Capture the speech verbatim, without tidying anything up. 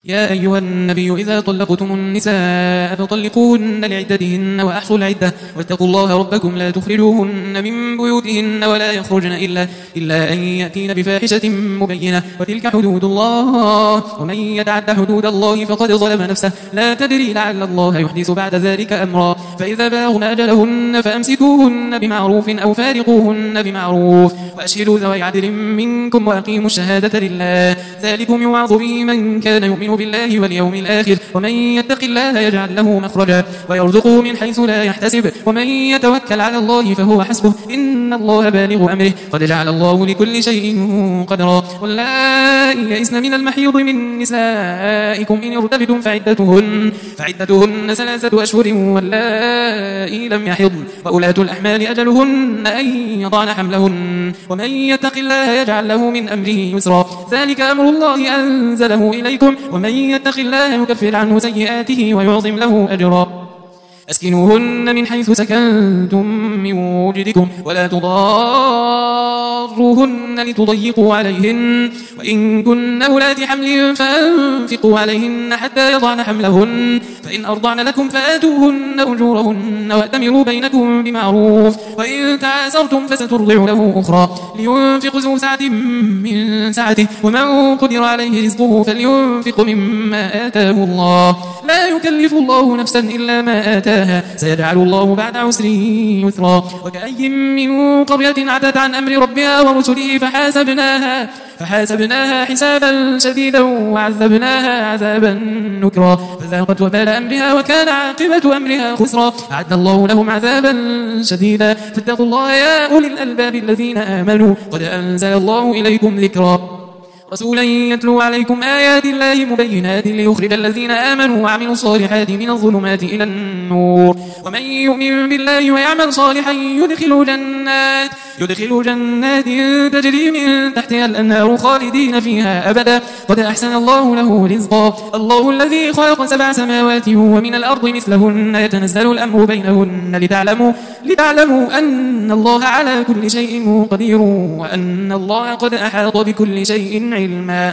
يا أيها النبي إذا طلقتم النساء فطلقوهن لعدتهن وأحصوا العدة واتقوا الله ربكم لا تخرجوهن من بيوتهن ولا يخرجن إلا, إلا أن يأتين بفاحشة مبينة وتلك حدود الله ومن يتعد حدود الله فقد ظلم نفسه لا تدري لعل الله يحدث بعد ذلك أمرا فإذا بلغن أجلهن فأمسكوهن بمعروف أو فارقوهن بمعروف وأشهدوا ذوي عدل منكم وأقيموا الشهادة لله ذلكم يوعظ به من كان يؤمن بالله واليوم الآخر ومن يتق الله يجعل له مخرجا ويرزقه من حيث لا يحتسب ومن يتوكل على الله فهو حسبه إن الله بالغ أمره قد جعل الله لكل شيء قدرا واللائي يئسن من المحيض من نسائكم إن ارتبتم فعدتهن, فعدتهن ثلاثة أشهر واللائي لم يحضن وأولاة الأحمال أجلهن أن يضعن حملهن ومن يتق الله يجعل له من أمره يسرا ذلك أمر الله أنزله إليكم ومن يتق الله يكفر عنه سيئاته ويعظم له أجرا أسكنوهن من حيث سكنتم من وجدكم ولا تضاروهن لتضيقوا عليهن وإن كن أولات حمل فأنفقوا عليهن حتى يضعن حملهن فإن أرضعن لكم فآتوهن أجورهن وأتمروا بينكم بمعروف وإن تعاسرتم فسترضع له أخرى لينفق ذو سعة من سعته ومن قدر عليه رزقه فلينفق مما آتاه الله لا يكلف الله نفسا إلا ما آتاها سيجعل الله بعد عسر يسرا وكأي من قرية عتت عن أمر ربها ورسله فحاسبناها, فحاسبناها حسابا شديدا وعذبناها عذابا نكرا فذاقت وبال أمرها وكان عاقبة أمرها خسرا أعد الله لهم عذابا شديدا فاتقوا الله يا أولي الألباب الذين آمنوا قد أنزل الله إليكم ذكرا رسولا يتلو عليكم آيات الله مبينات ليخرج الذين آمنوا وعملوا الصالحات من الظلمات إلى النور ومن يؤمن بالله ويعمل صالحا يدخل جنات, يدخل جنات تجري من تحتها الأنهار خالدين فيها أبدا قد أحسن الله له رزقا الله الذي خلق سبع سماوات ومن الأرض مثلهن يتنزل الأمر بينهن لتعلموا, لتعلموا أن الله على كل شيء قدير وأن الله قد أحاط بكل شيء علما